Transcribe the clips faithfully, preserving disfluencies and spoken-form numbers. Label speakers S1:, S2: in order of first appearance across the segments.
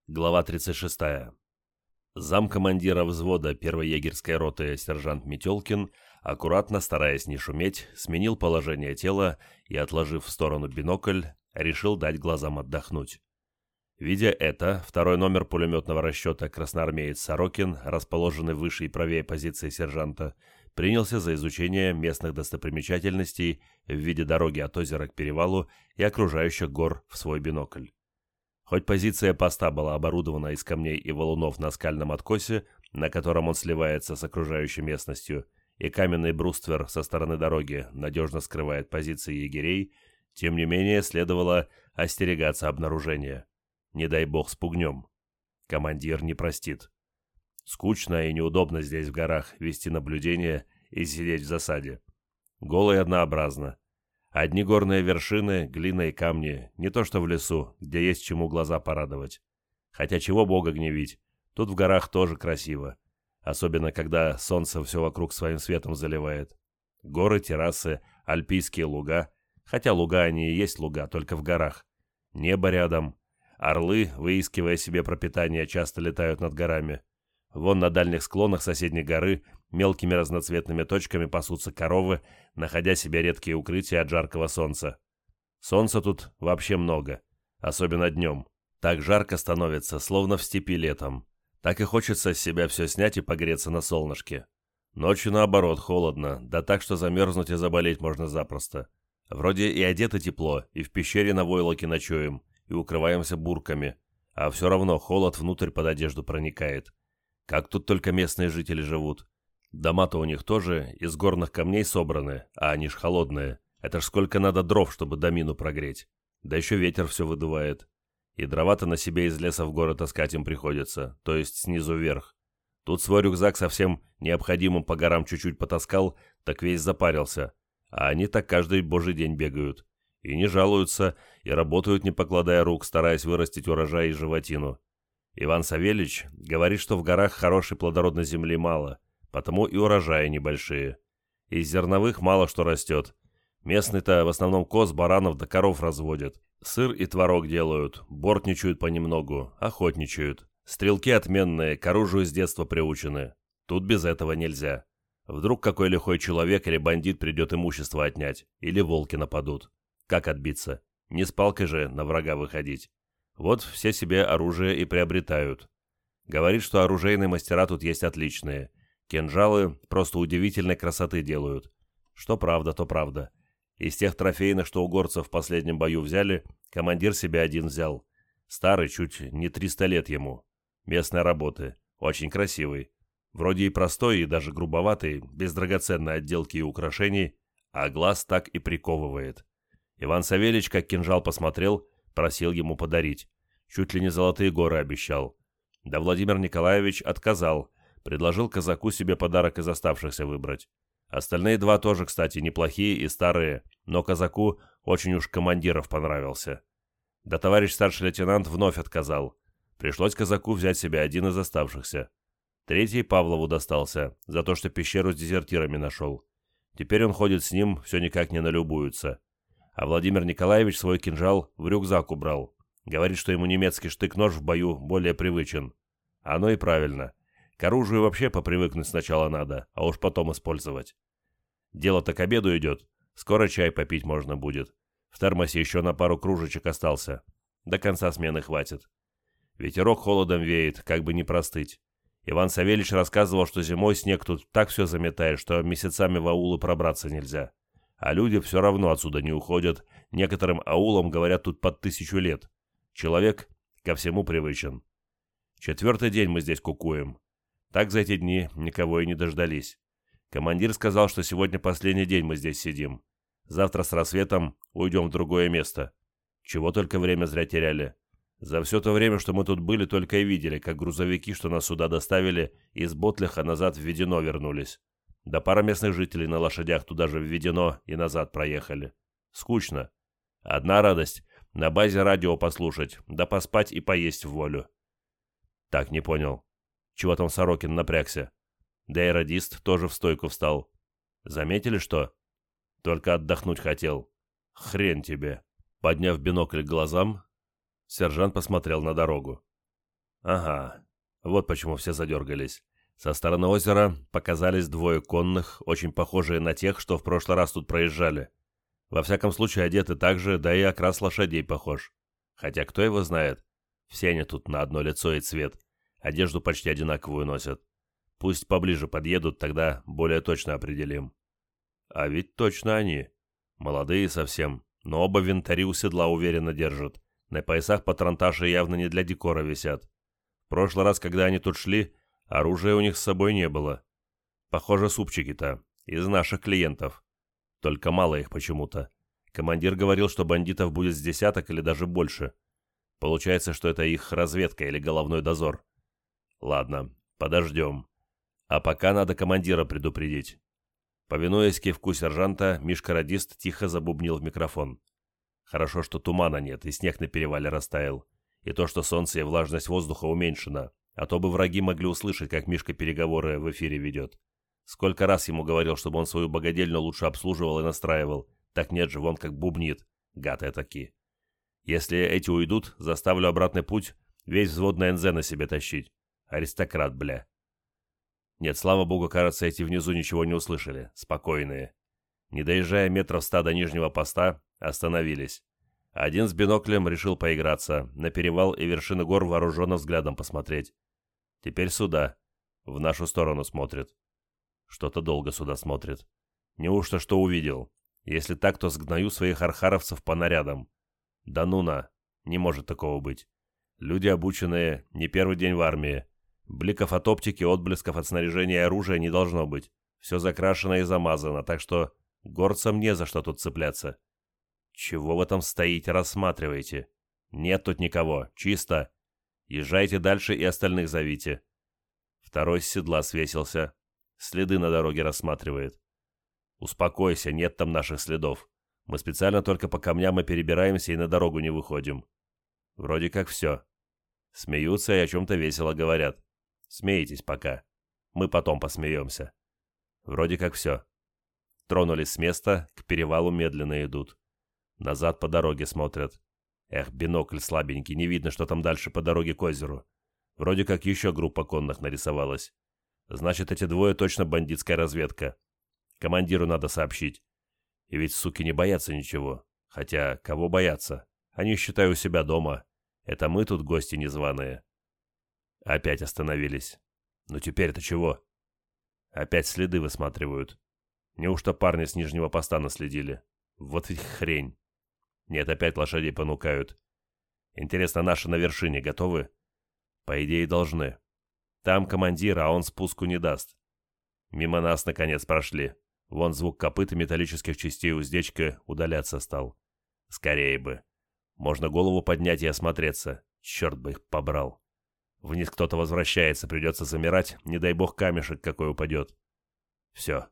S1: Глава тридцать шестая. Замкомандира взвода первой егерской роты сержант Метелкин, аккуратно, стараясь не шуметь, сменил положение тела и, отложив в сторону бинокль, решил дать глазам отдохнуть. Видя это, второй номер пулеметного расчета красноармеец Сорокин, расположенный выше и правее позиции сержанта, принялся за изучение местных достопримечательностей в виде дороги от озера к перевалу и окружающих гор в свой бинокль. Хоть позиция поста была оборудована из камней и валунов на скальном откосе, на котором он сливается с окружающей местностью, и каменный бруствер со стороны дороги надежно скрывает позиции егерей, тем не менее следовало остерегаться обнаружения. Не дай бог спугнем. Командир не простит. Скучно и неудобно здесь в горах вести наблюдение и сидеть в засаде. Голо и однообразно. Одни горные вершины, глина и камни, не то что в лесу, где есть чему глаза порадовать. Хотя чего бога гневить, тут в горах тоже красиво. Особенно, когда солнце все вокруг своим светом заливает. Горы, террасы, альпийские луга. Хотя луга они и есть луга, только в горах. Небо рядом. Орлы, выискивая себе пропитание, часто летают над горами. Вон на дальних склонах соседней горы мелкими разноцветными точками пасутся коровы, находя себе редкие укрытия от жаркого солнца. Солнца тут вообще много, особенно днем. Так жарко становится, словно в степи летом. Так и хочется с себя все снять и погреться на солнышке. Ночью, наоборот, холодно, да так, что замерзнуть и заболеть можно запросто. Вроде и одеты тепло, и в пещере на войлоке ночуем, и укрываемся бурками, а все равно холод внутрь под одежду проникает. Как тут только местные жители живут. Дома-то у них тоже из горных камней собраны, а они ж холодные. Это ж сколько надо дров, чтобы домину прогреть. Да еще ветер все выдувает. И дрова-то на себе из леса в город таскать им приходится, то есть снизу вверх. Тут свой рюкзак совсем необходимым по горам чуть-чуть потаскал, так весь запарился. А они так каждый божий день бегают. И не жалуются, и работают, не покладая рук, стараясь вырастить урожай и животину. Иван Савельич говорит, что в горах хорошей плодородной земли мало, потому и урожаи небольшие. Из зерновых мало что растет. Местные-то в основном коз, баранов да коров разводят. Сыр и творог делают, бортничают понемногу, охотничают. Стрелки отменные, к оружию с детства приучены. Тут без этого нельзя. Вдруг какой лихой человек или бандит придет имущество отнять, или волки нападут. Как отбиться? Не с палкой же на врага выходить. Вот все себе оружие и приобретают. Говорит, что оружейные мастера тут есть отличные. Кинжалы просто удивительной красоты делают. Что правда, то правда. Из тех трофейных, что у горцев в последнем бою взяли, командир себе один взял. Старый, чуть не триста лет ему. Местной работы. Очень красивый. Вроде и простой, и даже грубоватый, без драгоценной отделки и украшений, а глаз так и приковывает. Иван Савельич, как кинжал посмотрел, просил ему подарить. Чуть ли не золотые горы обещал. Да Владимир Николаевич отказал. Предложил казаку себе подарок из оставшихся выбрать. Остальные два тоже, кстати, неплохие и старые, но казаку очень уж командиров понравился. Да товарищ старший лейтенант вновь отказал. Пришлось казаку взять себе один из оставшихся. Третий Павлову достался, за то, что пещеру с дезертирами нашел. Теперь он ходит с ним, все никак не налюбуется. А Владимир Николаевич свой кинжал в рюкзак убрал. Говорит, что ему немецкий штык-нож в бою более привычен. Оно и правильно. К оружию вообще попривыкнуть сначала надо, а уж потом использовать. Дело-то к обеду идет. Скоро чай попить можно будет. В термосе еще на пару кружечек остался. До конца смены хватит. Ветерок холодом веет, как бы не простыть. Иван Савельич рассказывал, что зимой снег тут так все заметает, что месяцами в аулы пробраться нельзя. А люди все равно отсюда не уходят. Некоторым аулам, говорят, тут под тысячу лет. Человек ко всему привычен. Четвертый день мы здесь кукуем. Так за эти дни никого и не дождались. Командир сказал, что сегодня последний день мы здесь сидим. Завтра с рассветом уйдем в другое место. Чего только время зря теряли. За все то время, что мы тут были, только и видели, как грузовики, что нас сюда доставили, из Ботлиха назад в Ведено вернулись. Да пара местных жителей на лошадях туда же в Ведено и назад проехали. Скучно. Одна радость — на базе радио послушать, да поспать и поесть в волю. Так, не понял. Чего там Сорокин напрягся? Да и радист тоже в стойку встал. Заметили, что? Только отдохнуть хотел. Хрен тебе. Подняв бинокль к глазам, сержант посмотрел на дорогу. Ага, вот почему все задергались. Со стороны озера показались двое конных, очень похожие на тех, что в прошлый раз тут проезжали. Во всяком случае одеты так же, да и окрас лошадей похож. Хотя кто его знает? Все они тут на одно лицо и цвет. Одежду почти одинаковую носят. Пусть поближе подъедут, тогда более точно определим. А ведь точно они. Молодые совсем, но оба винтари у седла уверенно держат. На поясах патронташи явно не для декора висят. В прошлый раз, когда они тут шли, оружия у них с собой не было. Похоже, супчики-то, из наших клиентов. Только мало их почему-то. Командир говорил, что бандитов будет с десяток или даже больше. Получается, что это их разведка или головной дозор. Ладно, подождем. А пока надо командира предупредить. Повинуясь кивку сержанта, Мишка-радист тихо забубнил в микрофон. Хорошо, что тумана нет, и снег на перевале растаял. И то, что солнце и влажность воздуха уменьшена. А то бы враги могли услышать, как Мишка переговоры в эфире ведет. Сколько раз ему говорил, чтобы он свою богадельню лучше обслуживал и настраивал. Так нет же, вон как бубнит. Гад этаки. Если эти уйдут, заставлю обратный путь весь взвод на эн зэ на себе тащить. Аристократ, бля. Нет, слава богу, кажется, эти внизу ничего не услышали. Спокойные. Не доезжая метров ста до нижнего поста, остановились. Один с биноклем решил поиграться, на перевал и вершины гор вооруженно взглядом посмотреть. Теперь сюда. В нашу сторону смотрит. Что-то долго сюда смотрит. Неужто что увидел? Если так, то сгною своих архаровцев по нарядам. Да ну на, не может такого быть. Люди обученные, не первый день в армии. Бликов от оптики, отблесков от снаряжения и оружия не должно быть. Все закрашено и замазано, так что горцам не за что тут цепляться. Чего вы там стоите, рассматриваете? Нет тут никого, чисто. Езжайте дальше и остальных зовите. Второй с седла свесился. Следы на дороге рассматривает. Успокойся, нет там наших следов. Мы специально только по камням и перебираемся и на дорогу не выходим. Вроде как все. Смеются и о чем-то весело говорят. Смейтесь пока. Мы потом посмеемся. Вроде как все. Тронулись с места, к перевалу медленно идут. Назад по дороге смотрят. Эх, бинокль слабенький, не видно, что там дальше по дороге к озеру. Вроде как еще группа конных нарисовалась. Значит, эти двое точно бандитская разведка. Командиру надо сообщить. И ведь суки не боятся ничего. Хотя, кого бояться? Они, считай, у себя дома. Это мы тут гости незваные. Опять остановились. Ну теперь-то чего? Опять следы высматривают. Неужто парни с нижнего поста наследили? Вот ведь хрень. Нет, опять лошадей понукают. Интересно, наши на вершине готовы? По идее, должны. Там командир, а он спуску не даст. Мимо нас, наконец, прошли. Вон звук копыт и металлических частей уздечка удаляться стал. Скорее бы. Можно голову поднять и осмотреться. Черт бы их побрал. Вниз кто-то возвращается, придется замирать, не дай бог камешек какой упадет. Все.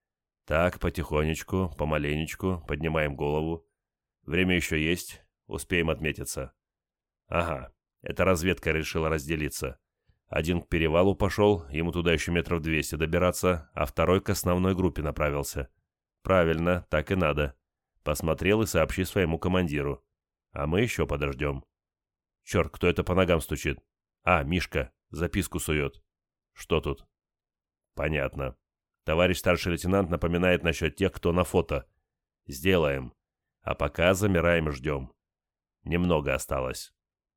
S1: Так, потихонечку, помаленечку, поднимаем голову. Время еще есть, успеем отметиться. Ага, эта разведка решила разделиться. Один к перевалу пошел, ему туда еще метров двести добираться, а второй к основной группе направился. Правильно, так и надо. Посмотрел и сообщи своему командиру. А мы еще подождем. Черт, кто это по ногам стучит? А, Мишка, записку сует. Что тут? Понятно. Товарищ старший лейтенант напоминает насчет тех, кто на фото. Сделаем. А пока замираем и ждем. Немного осталось.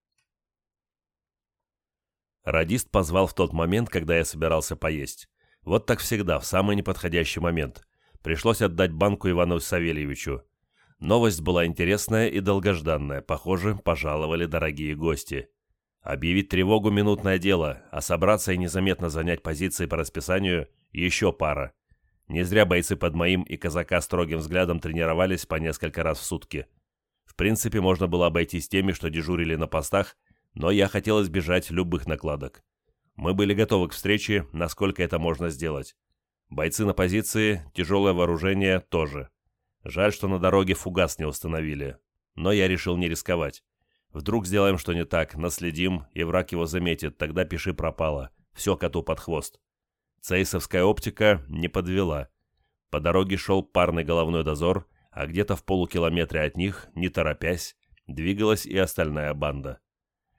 S1: Радист позвал в тот момент, когда я собирался поесть. Вот так всегда, в самый неподходящий момент. Пришлось отдать банку Ивану Савельевичу. Новость была интересная и долгожданная. Похоже, пожаловали дорогие гости. Объявить тревогу — минутное дело, а собраться и незаметно занять позиции по расписанию — еще пара. Не зря бойцы под моим и казака строгим взглядом тренировались по несколько раз в сутки. В принципе, можно было обойтись теми, что дежурили на постах, но я хотел избежать любых накладок. Мы были готовы к встрече, насколько это можно сделать. Бойцы на позиции, тяжелое вооружение тоже. Жаль, что на дороге фугас не установили. Но я решил не рисковать. Вдруг сделаем что не так, наследим, и враг его заметит, тогда пиши пропало. Все коту под хвост. Цейсовская оптика не подвела. По дороге шел парный головной дозор, а где-то в полукилометре от них, не торопясь, двигалась и остальная банда.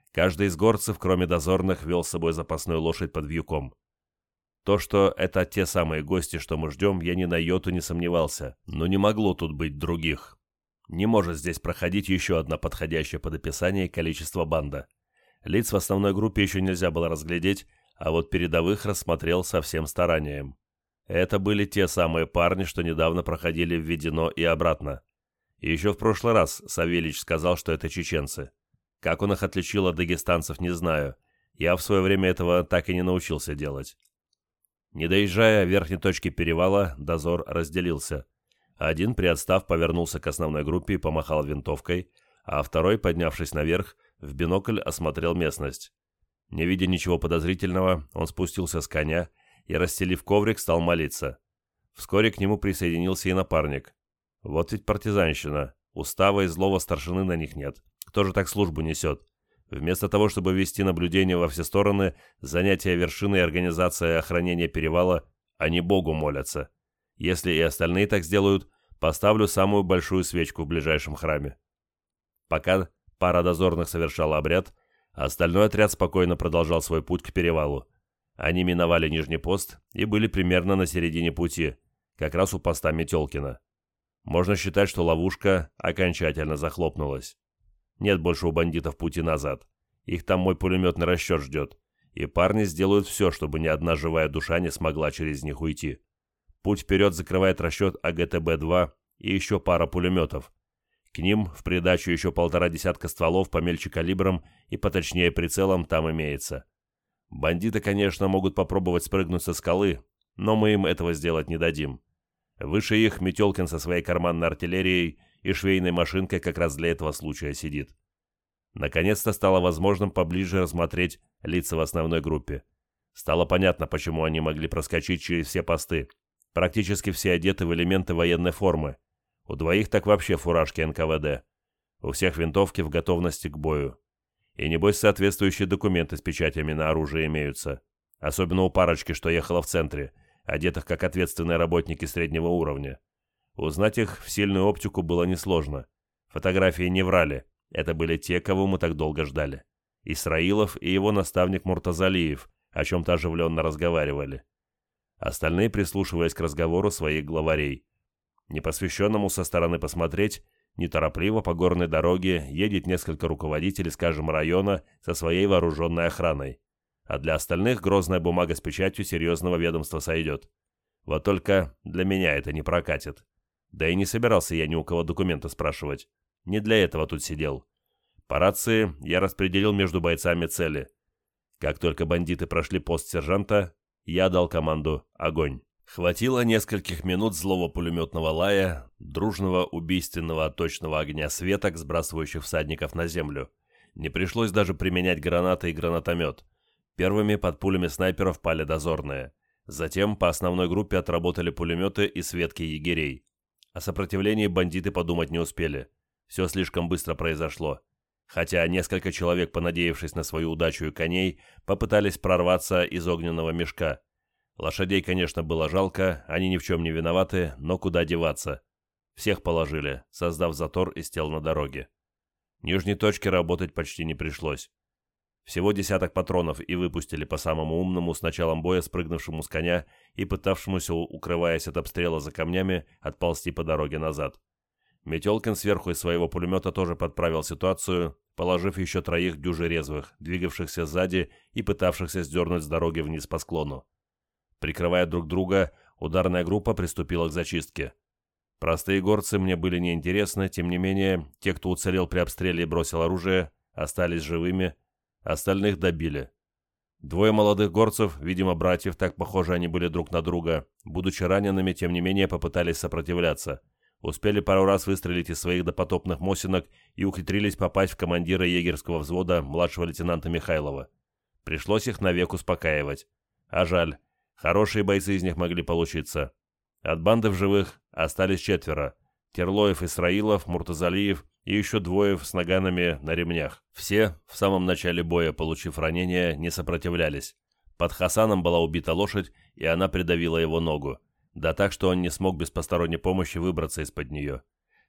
S1: Каждый из горцев, кроме дозорных, вел с собой запасную лошадь под вьюком. То, что это те самые гости, что мы ждем, я ни на йоту не сомневался, но не могло тут быть других. Не может здесь проходить еще одна подходящая под описание количество банда. Лиц в основной группе еще нельзя было разглядеть, а вот передовых рассмотрел со всем старанием. Это были те самые парни, что недавно проходили в Ведено и обратно. И еще в прошлый раз Савельич сказал, что это чеченцы. Как он их отличил от дагестанцев, не знаю. Я в свое время этого так и не научился делать. Не доезжая верхней точки перевала, дозор разделился. Один, приотстав, повернулся к основной группе и помахал винтовкой, а второй, поднявшись наверх, в бинокль осмотрел местность. Не видя ничего подозрительного, он спустился с коня и, расстелив коврик, стал молиться. Вскоре к нему присоединился и напарник. Вот ведь партизанщина. Устава и злого старшины на них нет. Кто же так службу несет? Вместо того, чтобы вести наблюдение во все стороны, занятия вершины и организация охранения перевала, они Богу молятся. Если и остальные так сделают, поставлю самую большую свечку в ближайшем храме. Пока пара дозорных совершала обряд, остальной отряд спокойно продолжал свой путь к перевалу. Они миновали нижний пост и были примерно на середине пути, как раз у поста Метелкина. Можно считать, что ловушка окончательно захлопнулась. Нет больше у бандитов пути назад. Их там мой пулеметный расчет ждет. И парни сделают все, чтобы ни одна живая душа не смогла через них уйти. Путь вперед закрывает расчет А Г Т Б два и еще пара пулеметов. К ним в придачу еще полтора десятка стволов помельче калибром и поточнее прицелом там имеется. Бандиты, конечно, могут попробовать спрыгнуть со скалы, но мы им этого сделать не дадим. Выше их Метелкин со своей карманной артиллерией и швейной машинкой как раз для этого случая сидит. Наконец-то стало возможным поближе рассмотреть лица в основной группе. Стало понятно, почему они могли проскочить через все посты. Практически все одеты в элементы военной формы. У двоих так вообще фуражки Н К В Д. У всех винтовки в готовности к бою. И небось соответствующие документы с печатями на оружие имеются. Особенно у парочки, что ехала в центре, одетых как ответственные работники среднего уровня. Узнать их в сильную оптику было несложно. Фотографии не врали. Это были те, кого мы так долго ждали. Исраилов и его наставник Муртазалиев о чем-то оживленно разговаривали. Остальные прислушивались к разговору своих главарей. Непосвященному со стороны посмотреть, неторопливо по горной дороге едет несколько руководителей, скажем, района со своей вооруженной охраной. А для остальных грозная бумага с печатью серьезного ведомства сойдет. Вот только для меня это не прокатит. Да и не собирался я ни у кого документы спрашивать. Не для этого тут сидел. По рации я распределил между бойцами цели. Как только бандиты прошли пост сержанта, я дал команду «Огонь». Хватило нескольких минут злого пулеметного лая, дружного убийственного точного огня светок, сбрасывающих всадников на землю. Не пришлось даже применять гранаты и гранатомет. Первыми под пулями снайперов пали дозорные. Затем по основной группе отработали пулеметы и светки егерей. О сопротивлении бандиты подумать не успели. Все слишком быстро произошло. Хотя несколько человек, понадеявшись на свою удачу и коней, попытались прорваться из огненного мешка. Лошадей, конечно, было жалко, они ни в чем не виноваты, но куда деваться? Всех положили, создав затор из тел на дороге. Нижней точки работать почти не пришлось. Всего десяток патронов и выпустили по самому умному с началом боя спрыгнувшему с коня и пытавшемуся, укрываясь от обстрела за камнями, отползти по дороге назад. Метелкин сверху из своего пулемета тоже подправил ситуацию, положив еще троих дюжи резвых, двигавшихся сзади и пытавшихся сдернуть с дороги вниз по склону. Прикрывая друг друга, ударная группа приступила к зачистке. Простые горцы мне были неинтересны, тем не менее, те, кто уцелел при обстреле и бросил оружие, остались живыми, остальных добили. Двое молодых горцев, видимо, братьев, так похожи они были друг на друга, будучи ранеными, тем не менее, попытались сопротивляться. Успели пару раз выстрелить из своих допотопных мосинок и ухитрились попасть в командира егерского взвода младшего лейтенанта Михайлова. Пришлось их навек успокаивать. А жаль. Хорошие бойцы из них могли получиться. От банды в живых остались четверо. Терлоев, Исраилов, Муртазалиев и еще двое с наганами на ремнях. Все, в самом начале боя, получив ранения, не сопротивлялись. Под Хасаном была убита лошадь, и она придавила его ногу. Да так, что он не смог без посторонней помощи выбраться из-под нее.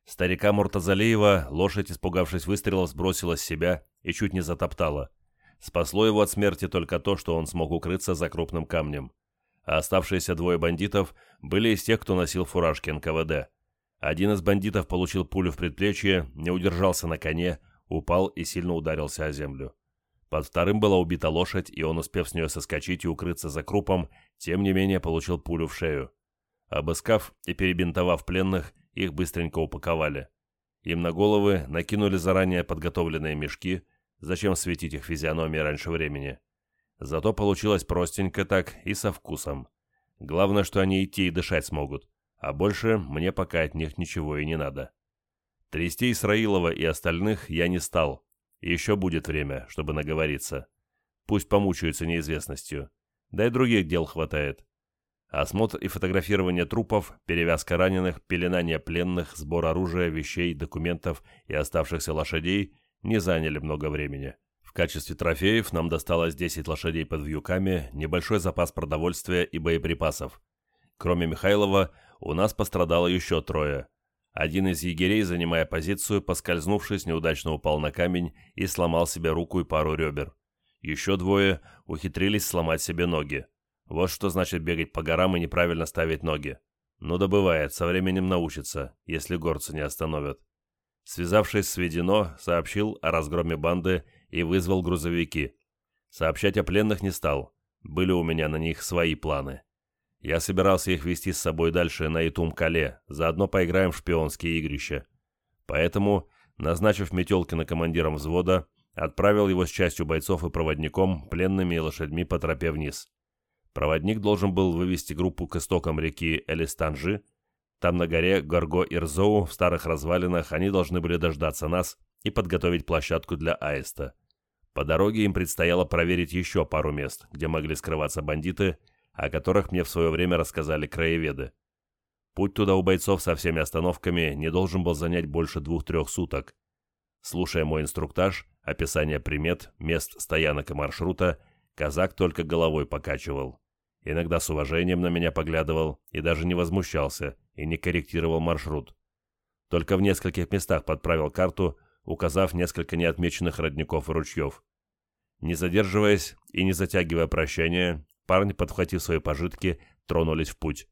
S1: Старика Муртазалиева лошадь, испугавшись выстрелов, сбросила с себя и чуть не затоптала. Спасло его от смерти только то, что он смог укрыться за крупным камнем. А оставшиеся двое бандитов были из тех, кто носил фуражки эн ка вэ дэ. Один из бандитов получил пулю в предплечье, не удержался на коне, упал и сильно ударился о землю. Под вторым была убита лошадь, и он, успев с нее соскочить и укрыться за крупом, тем не менее получил пулю в шею. Обыскав и перебинтовав пленных, их быстренько упаковали. Им на головы накинули заранее подготовленные мешки, зачем светить их физиономии раньше времени. Зато получилось простенько так и со вкусом. Главное, что они идти и дышать смогут, а больше мне пока от них ничего и не надо. Трясти Исраилова и остальных я не стал. Еще будет время, чтобы наговориться. Пусть помучаются неизвестностью. Да и других дел хватает. Осмотр и фотографирование трупов, перевязка раненых, пеленание пленных, сбор оружия, вещей, документов и оставшихся лошадей не заняли много времени. В качестве трофеев нам досталось десять лошадей под вьюками, небольшой запас продовольствия и боеприпасов. Кроме Михайлова, у нас пострадало еще трое. Один из егерей, занимая позицию, поскользнувшись, неудачно упал на камень и сломал себе руку и пару ребер. Еще двое ухитрились сломать себе ноги. Вот что значит бегать по горам и неправильно ставить ноги. Ну да бывает, со временем научится, если горцы не остановят. Связавшись с Ведено, сообщил о разгроме банды и вызвал грузовики. Сообщать о пленных не стал, были у меня на них свои планы. Я собирался их вести с собой дальше на Итум-Кале, заодно поиграем в шпионские игрища. Поэтому, назначив Метелкина командиром взвода, отправил его с частью бойцов и проводником, пленными и лошадьми по тропе вниз. Проводник должен был вывести группу к истокам реки Элистанжи. Там на горе Горго-Ирзоу в старых развалинах они должны были дождаться нас и подготовить площадку для аиста. По дороге им предстояло проверить еще пару мест, где могли скрываться бандиты, о которых мне в свое время рассказали краеведы. Путь туда у бойцов со всеми остановками не должен был занять больше двух-трех суток. Слушая мой инструктаж, описание примет, мест стоянок и маршрута, казак только головой покачивал. Иногда с уважением на меня поглядывал и даже не возмущался и не корректировал маршрут. Только в нескольких местах подправил карту, указав несколько неотмеченных родников и ручьев. Не задерживаясь и не затягивая прощание, парни, подхватив свои пожитки, тронулись в путь.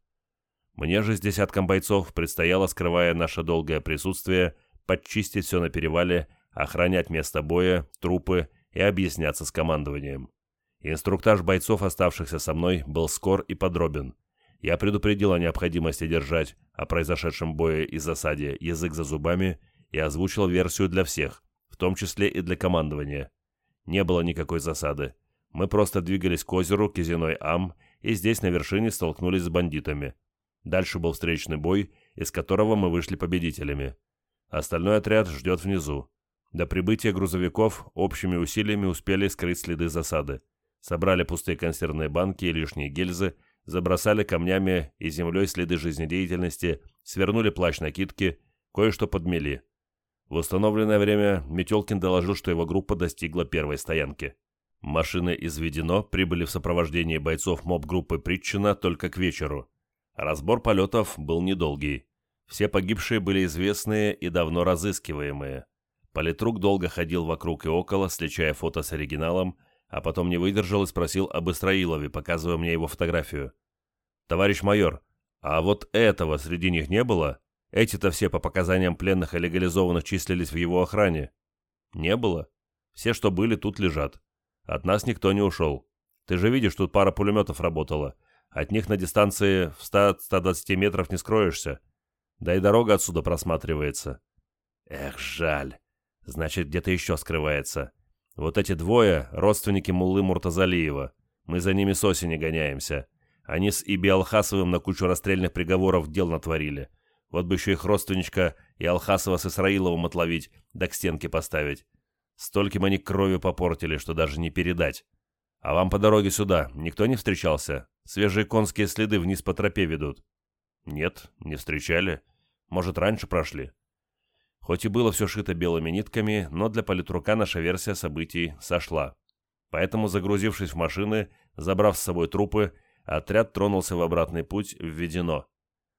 S1: Мне же с десятком бойцов предстояло, скрывая наше долгое присутствие, подчистить все на перевале, охранять место боя, трупы и объясняться с командованием. Инструктаж бойцов, оставшихся со мной, был скор и подробен. Я предупредил о необходимости держать о произошедшем бое и засаде язык за зубами и озвучил версию для всех, в том числе и для командования. Не было никакой засады. Мы просто двигались к озеру Кизиной-Ам и здесь на вершине столкнулись с бандитами. Дальше был встречный бой, из которого мы вышли победителями. Остальной отряд ждет внизу. До прибытия грузовиков общими усилиями успели скрыть следы засады. Собрали пустые консервные банки и лишние гильзы, забросали камнями и землей следы жизнедеятельности, свернули плащ-накидки, кое-что подмели. В установленное время Метелкин доложил, что его группа достигла первой стоянки. Машины из Ведено прибыли в сопровождении бойцов моб-группы Притчина только к вечеру. Разбор полетов был недолгий. Все погибшие были известные и давно разыскиваемые. Политрук долго ходил вокруг и около, сличая фото с оригиналом, а потом не выдержал и спросил об Исраилове, показывая мне его фотографию. «Товарищ майор, а вот этого среди них не было? Эти-то все по показаниям пленных и легализованных числились в его охране». «Не было. Все, что были, тут лежат. От нас никто не ушел. Ты же видишь, тут пара пулеметов работала. От них на дистанции в ста-ста двадцати метров не скроешься. Да и дорога отсюда просматривается». «Эх, жаль. Значит, где-то еще скрывается. Вот эти двое — родственники муллы Муртазалиева. Мы за ними с осени гоняемся. Они с Иби Алхасовым на кучу расстрельных приговоров дел натворили. Вот бы еще их родственничка и Алхасова с Исраиловым отловить, да к стенке поставить. Стольким они крови попортили, что даже не передать. А вам по дороге сюда никто не встречался? Свежие конские следы вниз по тропе ведут». «Нет, не встречали. Может, раньше прошли». Хоть и было все шито белыми нитками, но для политрука наша версия событий сошла. Поэтому, загрузившись в машины, забрав с собой трупы, отряд тронулся в обратный путь в Ведено.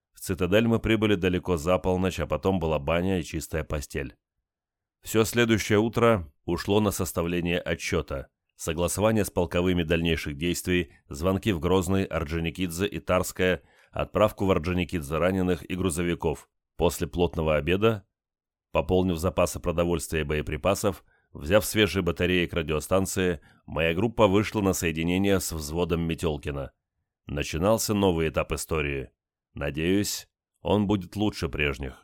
S1: В цитадель мы прибыли далеко за полночь, а потом была баня и чистая постель. Все следующее утро ушло на составление отчета, согласование с полковыми дальнейших действий, звонки в Грозный, Орджоникидзе и Тарское, отправку в Орджоникидзе раненых и грузовиков. После плотного обеда, пополнив запасы продовольствия и боеприпасов, взяв свежие батареи к радиостанции, моя группа вышла на соединение с взводом Метелкина. Начинался новый этап истории. Надеюсь, он будет лучше прежних.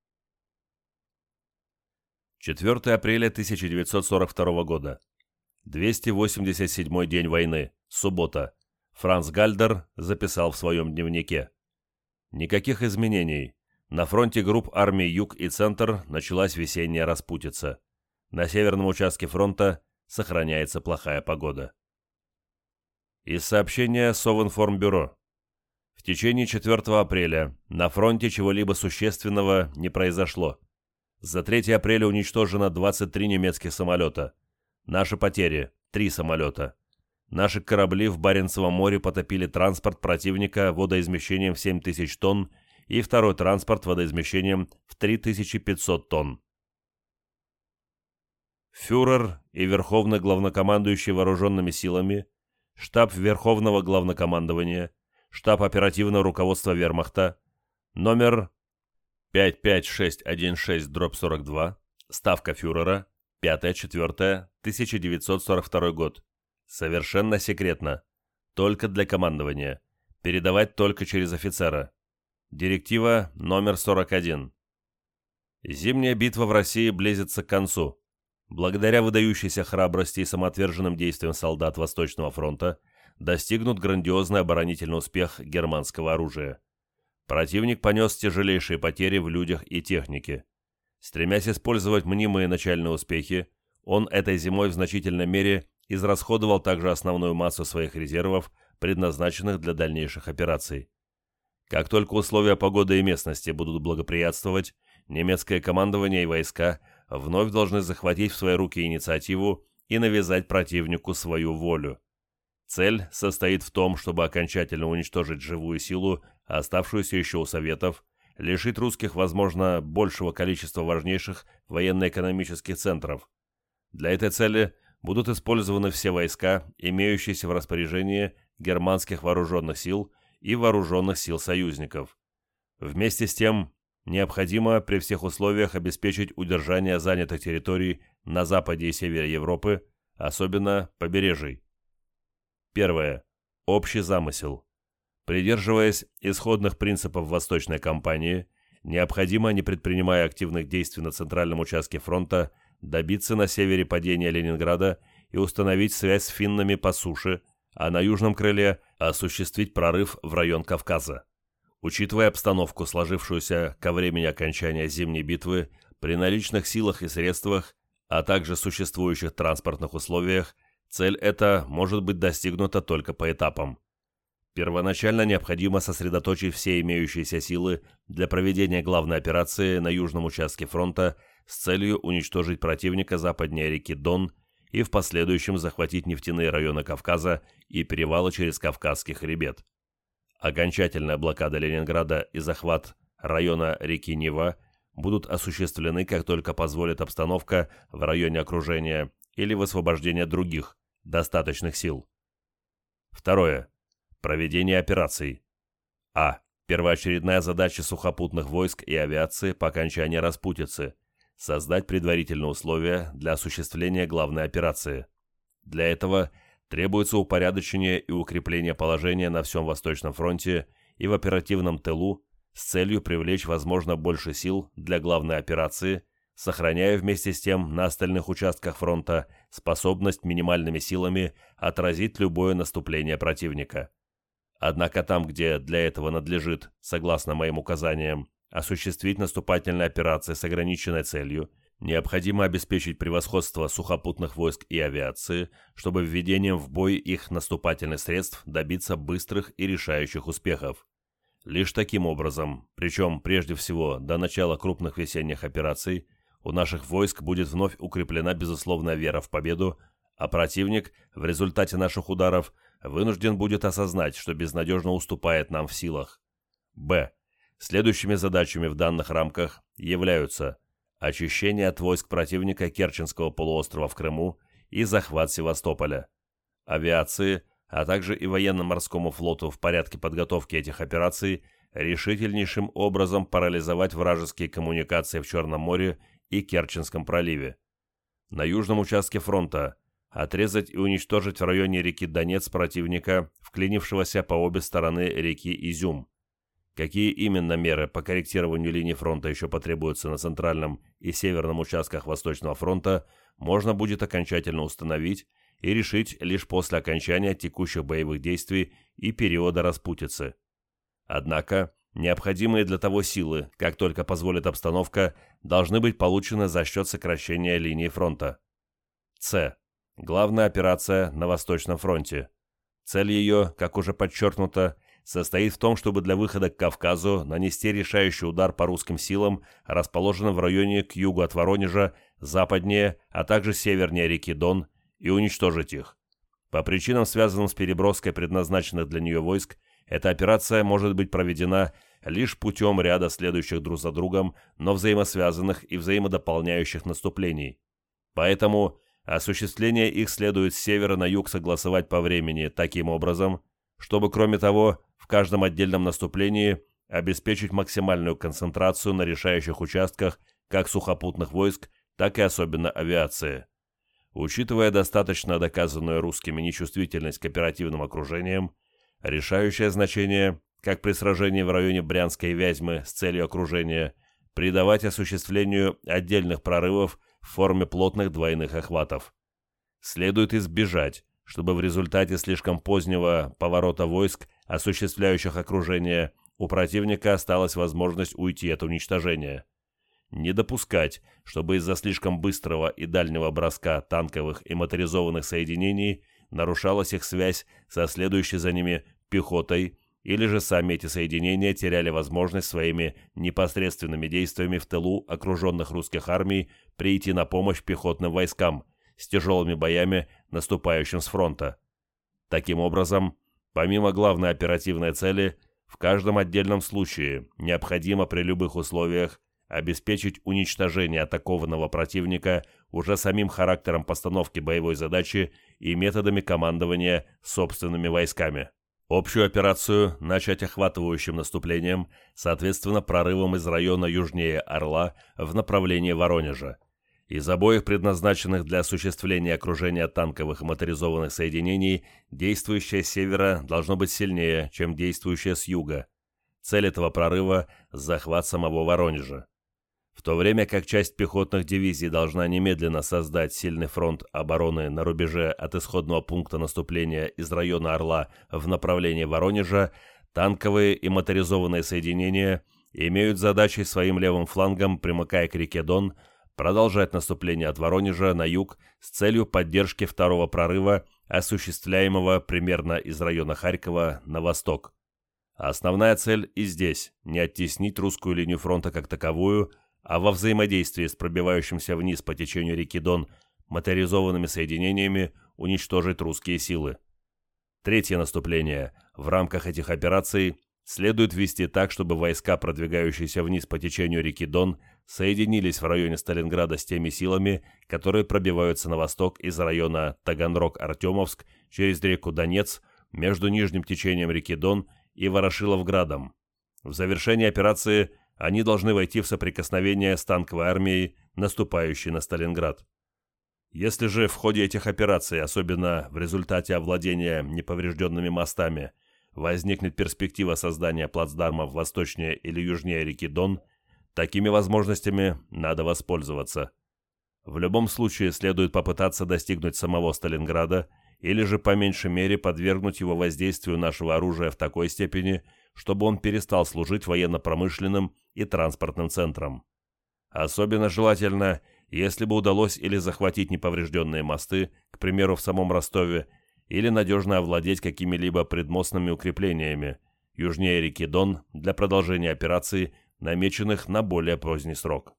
S1: четвёртого апреля тысяча девятьсот сорок второго года. двести восемьдесят седьмой день войны. Суббота. Франц Гальдер записал в своем дневнике. Никаких изменений. На фронте групп армий Юг и Центр началась весенняя распутица. На северном участке фронта сохраняется плохая погода. Из сообщения Совинформбюро. В течение четвёртого апреля на фронте чего-либо существенного не произошло. За третьего апреля уничтожено двадцать три немецких самолета. Наши потери – три самолета. Наши корабли в Баренцевом море потопили транспорт противника водоизмещением в семь тысяч тонн и второй транспорт водоизмещением в три тысячи пятьсот тонн. Фюрер и Верховный главнокомандующий вооруженными силами, штаб Верховного главнокомандования, штаб оперативного руководства Вермахта, номер пять пять шесть один шесть сорок два, ставка фюрера, пятое четвёртое тысяча девятьсот сорок второй год. Совершенно секретно. Только для командования. Передавать только через офицера. Директива номер сорок один. Зимняя битва в России близится к концу. Благодаря выдающейся храбрости и самоотверженным действиям солдат Восточного фронта достигнут грандиозный оборонительный успех германского оружия. Противник понес тяжелейшие потери в людях и технике. Стремясь использовать мнимые начальные успехи, он этой зимой в значительной мере израсходовал также основную массу своих резервов, предназначенных для дальнейших операций. Как только условия погоды и местности будут благоприятствовать, немецкое командование и войска вновь должны захватить в свои руки инициативу и навязать противнику свою волю. Цель состоит в том, чтобы окончательно уничтожить живую силу, оставшуюся еще у Советов, лишить русских, возможно, большего количества важнейших военно-экономических центров. Для этой цели будут использованы все войска, имеющиеся в распоряжении германских вооруженных сил и вооруженных сил союзников. Вместе с тем, необходимо при всех условиях обеспечить удержание занятых территорий на западе и севере Европы, особенно побережий. Первое. Общий замысел. Придерживаясь исходных принципов Восточной кампании, необходимо, не предпринимая активных действий на центральном участке фронта, добиться на севере падения Ленинграда и установить связь с финнами по суше, а на южном крыле осуществить прорыв в район Кавказа. Учитывая обстановку, сложившуюся ко времени окончания Зимней битвы, при наличных силах и средствах, а также существующих транспортных условиях, цель эта может быть достигнута только по этапам. Первоначально необходимо сосредоточить все имеющиеся силы для проведения главной операции на южном участке фронта с целью уничтожить противника западнее реки Дон и в последующем захватить нефтяные районы Кавказа и перевалы через Кавказский хребет. Окончательная блокада Ленинграда и захват района реки Нева будут осуществлены, как только позволит обстановка в районе окружения или в освобождении других, достаточных сил. Второе. Проведение операций. А. Первоочередная задача сухопутных войск и авиации по окончании распутицы – создать предварительные условия для осуществления главной операции. Для этого требуется упорядочение и укрепление положения на всем Восточном фронте и в оперативном тылу с целью привлечь, возможно, больше сил для главной операции, сохраняя вместе с тем на остальных участках фронта способность минимальными силами отразить любое наступление противника. Однако там, где для этого надлежит, согласно моим указаниям, осуществить наступательные операции с ограниченной целью, необходимо обеспечить превосходство сухопутных войск и авиации, чтобы введением в бой их наступательных средств добиться быстрых и решающих успехов. Лишь таким образом, причем прежде всего до начала крупных весенних операций, у наших войск будет вновь укреплена безусловная вера в победу, а противник в результате наших ударов вынужден будет осознать, что безнадежно уступает нам в силах. Б. Следующими задачами в данных рамках являются очищение от войск противника Керченского полуострова в Крыму и захват Севастополя, авиации, а также и военно-морскому флоту в порядке подготовки этих операций решительнейшим образом парализовать вражеские коммуникации в Черном море и Керченском проливе. На южном участке фронта отрезать и уничтожить в районе реки Донец противника, вклинившегося по обе стороны реки Изюм. Какие именно меры по корректированию линии фронта еще потребуются на центральном и северном участках Восточного фронта, можно будет окончательно установить и решить лишь после окончания текущих боевых действий и периода распутицы. Однако, необходимые для того силы, как только позволит обстановка, должны быть получены за счет сокращения линии фронта. С. Главная операция на Восточном фронте. Цель ее, как уже подчеркнуто, состоит в том, чтобы для выхода к Кавказу нанести решающий удар по русским силам, расположенным в районе к югу от Воронежа, западнее, а также севернее реки Дон, и уничтожить их. По причинам, связанным с переброской предназначенных для нее войск, эта операция может быть проведена лишь путем ряда следующих друг за другом, но взаимосвязанных и взаимодополняющих наступлений. Поэтому осуществление их следует с севера на юг согласовать по времени таким образом, чтобы, кроме того, в каждом отдельном наступлении обеспечить максимальную концентрацию на решающих участках как сухопутных войск, так и особенно авиации. Учитывая достаточно доказанную русскими нечувствительность к оперативным окружениям, решающее значение, как при сражении в районе Брянской Вязьмы с целью окружения, придавать осуществлению отдельных прорывов в форме плотных двойных охватов. Следует избежать, чтобы в результате слишком позднего поворота войск, осуществляющих окружение, у противника осталась возможность уйти от уничтожения. Не допускать, чтобы из-за слишком быстрого и дальнего броска танковых и моторизованных соединений нарушалась их связь со следующей за ними пехотой, или же сами эти соединения теряли возможность своими непосредственными действиями в тылу окруженных русских армий прийти на помощь пехотным войскам с тяжелыми боями, наступающим с фронта. Таким образом, помимо главной оперативной цели, в каждом отдельном случае необходимо при любых условиях обеспечить уничтожение атакованного противника уже самим характером постановки боевой задачи и методами командования собственными войсками. Общую операцию начать охватывающим наступлением, соответственно прорывом из района южнее Орла в направлении Воронежа. Из обоих предназначенных для осуществления окружения танковых и моторизованных соединений, действующее с севера должно быть сильнее, чем действующее с юга. Цель этого прорыва – захват самого Воронежа. В то время как часть пехотных дивизий должна немедленно создать сильный фронт обороны на рубеже от исходного пункта наступления из района Орла в направлении Воронежа, танковые и моторизованные соединения имеют задачей своим левым флангом, примыкая к реке Дон, продолжать наступление от Воронежа на юг с целью поддержки второго прорыва, осуществляемого примерно из района Харькова на восток. А основная цель и здесь – не оттеснить русскую линию фронта как таковую, а во взаимодействии с пробивающимся вниз по течению реки Дон моторизованными соединениями уничтожить русские силы. Третье наступление в рамках этих операций следует вести так, чтобы войска, продвигающиеся вниз по течению реки Дон, соединились в районе Сталинграда с теми силами, которые пробиваются на восток из района Таганрог-Артемовск через реку Донец между нижним течением реки Дон и Ворошиловградом. В завершении операции они должны войти в соприкосновение с танковой армией, наступающей на Сталинград. Если же в ходе этих операций, особенно в результате овладения неповрежденными мостами, возникнет перспектива создания плацдармов восточнее или южнее реки Дон, такими возможностями надо воспользоваться. В любом случае следует попытаться достигнуть самого Сталинграда или же по меньшей мере подвергнуть его воздействию нашего оружия в такой степени, чтобы он перестал служить военно-промышленным и транспортным центром. Особенно желательно, если бы удалось или захватить неповрежденные мосты, к примеру, в самом Ростове, или надежно овладеть какими-либо предмостными укреплениями южнее реки Дон для продолжения операций, намеченных на более поздний срок.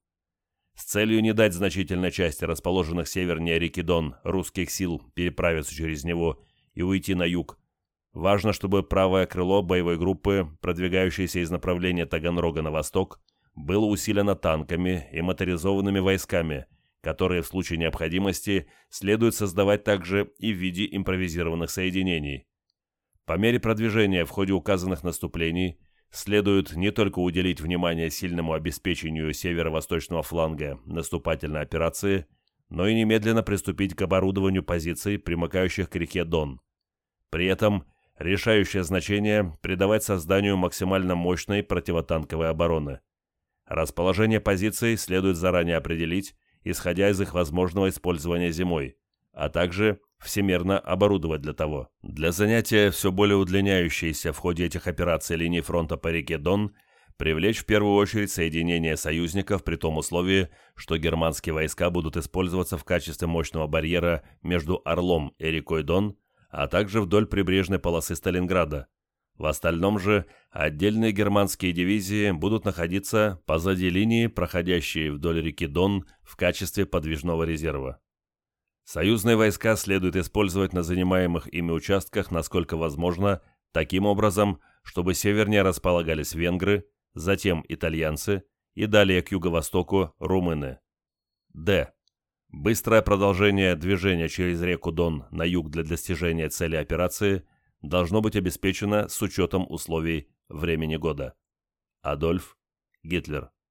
S1: С целью не дать значительной части расположенных севернее реки Дон русских сил переправиться через него и уйти на юг, Важно, чтобы правое крыло боевой группы, продвигающейся из направления Таганрога на восток, было усилено танками и моторизованными войсками, которые в случае необходимости следует создавать также и в виде импровизированных соединений. По мере продвижения в ходе указанных наступлений следует не только уделить внимание сильному обеспечению северо-восточного фланга наступательной операции, но и немедленно приступить к оборудованию позиций, примыкающих к реке Дон. При этом решающее значение придавать созданию максимально мощной противотанковой обороны. Расположение позиций следует заранее определить, исходя из их возможного использования зимой, а также всемерно оборудовать для того. Для занятия все более удлиняющейся в ходе этих операций линии фронта по реке Дон привлечь в первую очередь соединения союзников при том условии, что германские войска будут использоваться в качестве мощного барьера между Орлом и рекой Дон, а также вдоль прибрежной полосы Сталинграда. В остальном же отдельные германские дивизии будут находиться позади линии, проходящей вдоль реки Дон в качестве подвижного резерва. Союзные войска следует использовать на занимаемых ими участках насколько возможно таким образом, чтобы севернее располагались венгры, затем итальянцы и далее к юго-востоку румыны. Д. Быстрое продолжение движения через реку Дон на юг для достижения цели операции должно быть обеспечено с учетом условий времени года. Адольф Гитлер.